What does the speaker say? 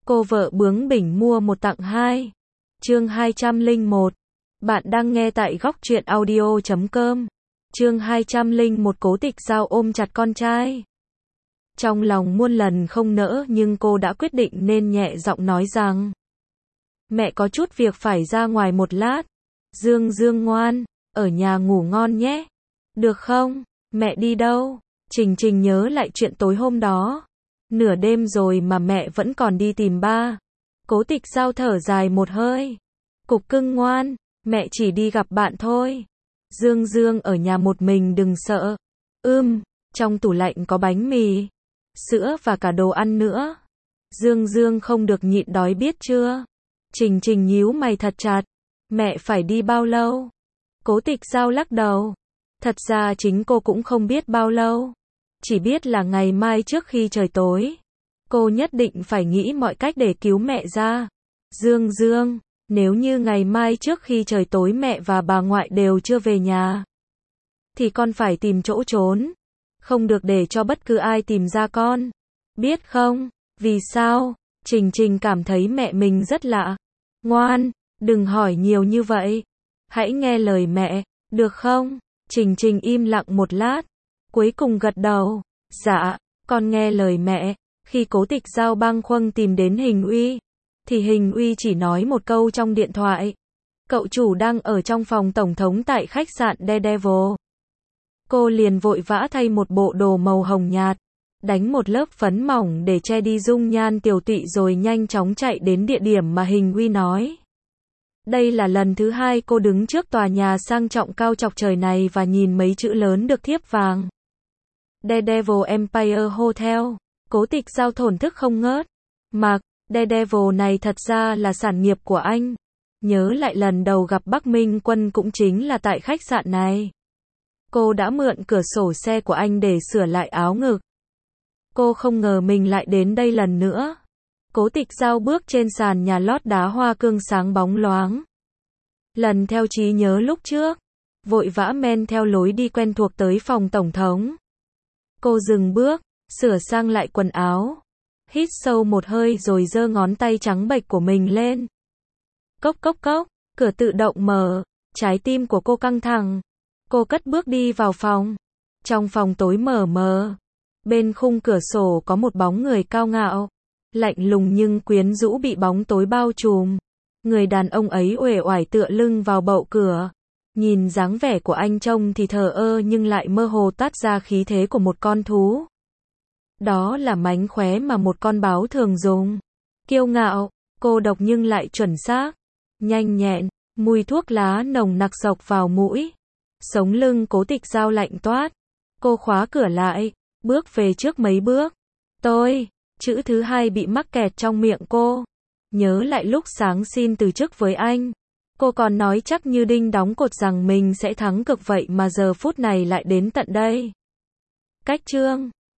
Cô vợ bướng bỉnh mua một tặng hai. Chương 201. Bạn đang nghe tại góc truyện audio.com. Chương 201. Cố Tịch Dao ôm chặt con trai. Trong lòng muôn lần không nỡ nhưng cô đã quyết định nên nhẹ giọng nói rằng: Mẹ có chút việc phải ra ngoài một lát. Dương Dương ngoan, ở nhà ngủ ngon nhé. Được không? Mẹ đi đâu? Trình Trình nhớ lại chuyện tối hôm đó. Nửa đêm rồi mà mẹ vẫn còn đi tìm ba. Cố Tịch Dao thở dài một hơi. Cục cưng ngoan, mẹ chỉ đi gặp bạn thôi. Dương Dương ở nhà một mình đừng sợ. Trong tủ lạnh có bánh mì, sữa và cả đồ ăn nữa. Dương Dương không được nhịn đói biết chưa? Trình Trình nhíu mày thật chặt. Mẹ phải đi bao lâu? Cố Tịch Dao lắc đầu. Thật ra chính cô cũng không biết bao lâu. Chỉ biết là ngày mai trước khi trời tối. Cô nhất định phải nghĩ mọi cách để cứu mẹ ra. Dương Dương, nếu như ngày mai trước khi trời tối mẹ và bà ngoại đều chưa về nhà, thì con phải tìm chỗ trốn. Không được để cho bất cứ ai tìm ra con. Biết không? Vì sao? Trình Trình cảm thấy mẹ mình rất lạ. Ngoan, đừng hỏi nhiều như vậy. Hãy nghe lời mẹ, được không? Trình Trình im lặng một lát. Cuối cùng gật đầu. Dạ, con nghe lời mẹ. Khi Cố Tịch Dao bâng khuâng tìm đến Hình Uy, thì Hình Uy chỉ nói một câu trong điện thoại. Cậu chủ đang ở trong phòng tổng thống tại khách sạn Daredevil. Cô liền vội vã thay một bộ đồ màu hồng nhạt, đánh một lớp phấn mỏng để che đi dung nhan tiều tụy rồi nhanh chóng chạy đến địa điểm mà Hình Uy nói. Đây là lần thứ hai cô đứng trước tòa nhà sang trọng cao chọc trời này và nhìn mấy chữ lớn được thiếp vàng. Daredevil Empire Hotel. Cố Tịch Dao thổn thức không ngớt. Mặc, Daredevil này thật ra là sản nghiệp của anh. Nhớ lại lần đầu gặp Bắc Minh Quân cũng chính là tại khách sạn này. Cô đã mượn cửa sổ xe của anh để sửa lại áo ngực. Cô không ngờ mình lại đến đây lần nữa. Cố Tịch Dao bước trên sàn nhà lót đá hoa cương sáng bóng loáng. Lần theo trí nhớ lúc trước, vội vã men theo lối đi quen thuộc tới phòng tổng thống. Cô dừng bước, sửa sang lại quần áo, hít sâu một hơi rồi giơ ngón tay trắng bệch của mình lên. Cốc cốc cốc, cửa tự động mở, trái tim của cô căng thẳng. Cô cất bước đi vào phòng. Trong phòng tối mờ mờ, bên khung cửa sổ có một bóng người cao ngạo, lạnh lùng nhưng quyến rũ bị bóng tối bao trùm. Người đàn ông ấy uể oải tựa lưng vào bậu cửa. Nhìn dáng vẻ của anh trông thì thờ ơ nhưng lại mơ hồ toát ra khí thế của một con thú. Đó là mánh khóe mà một con báo thường dùng. Kiêu ngạo, cô độc nhưng lại chuẩn xác. Nhanh nhẹn, mùi thuốc lá nồng nặc xộc vào mũi. Sống lưng Cố Tịch Dao lạnh toát. Cô khóa cửa lại, bước về trước mấy bước. Tôi, chữ thứ hai bị mắc kẹt trong miệng cô. Nhớ lại lúc sáng xin từ chức với anh. Cô còn nói chắc như đinh đóng cột rằng mình sẽ thắng cực vậy mà giờ phút này lại đến tận đây. Cách chương